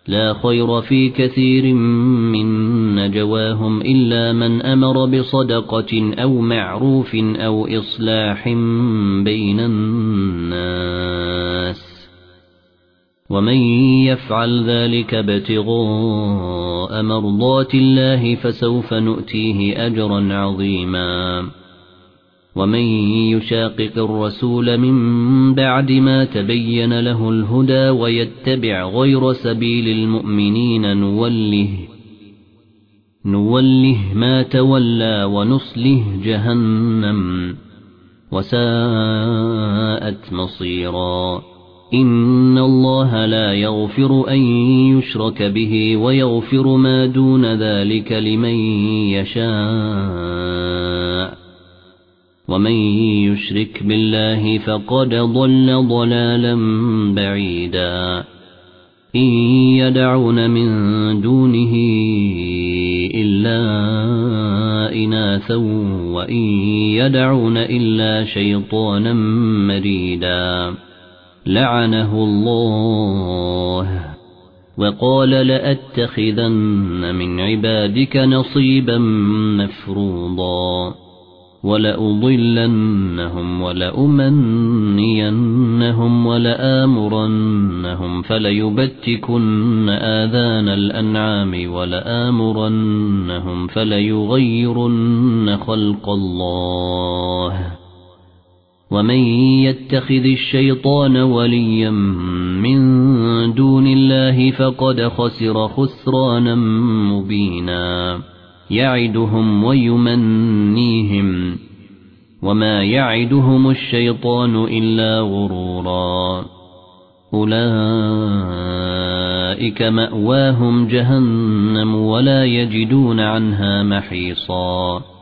لا خير في كثير من نجواهم إلا من أمر بصدقة أو معروف أو إصلاح بين الناس ومن يفعل ذلك ابتغاء مرضات الله فسوف نؤتيه أجرا عظيما ومن يشاقق الرسول من بعد ما تبين له الهدى ويتبع غير سبيل المؤمنين نوله ما تولى ونصله جهنم وساءت مصيرا إن الله لا يغفر أن يشرك به ويغفر ما دون ذلك لمن يشاء ومن يشرك بالله فقد ضل ضلالا بعيدا إن يدعون من دونه إلا إناثا وإن يدعون إلا شيطانا مريدا لعنه الله وقال لأتخذن من عبادك نصيبا مفروضا ولأضلنهم ولأمنينهم ولآمرنهم فليبتكن آذان الأنعام ولآمرنهم فليغيرن خلق الله ومن يتخذ الشيطان وليا من دون الله فقد خسر خسرانا مبينا يعدهم ويمنيهم وما يعدهم الشيطان إلا غرورا أولئك مأواهم جهنم ولا يجدون عنها محيصا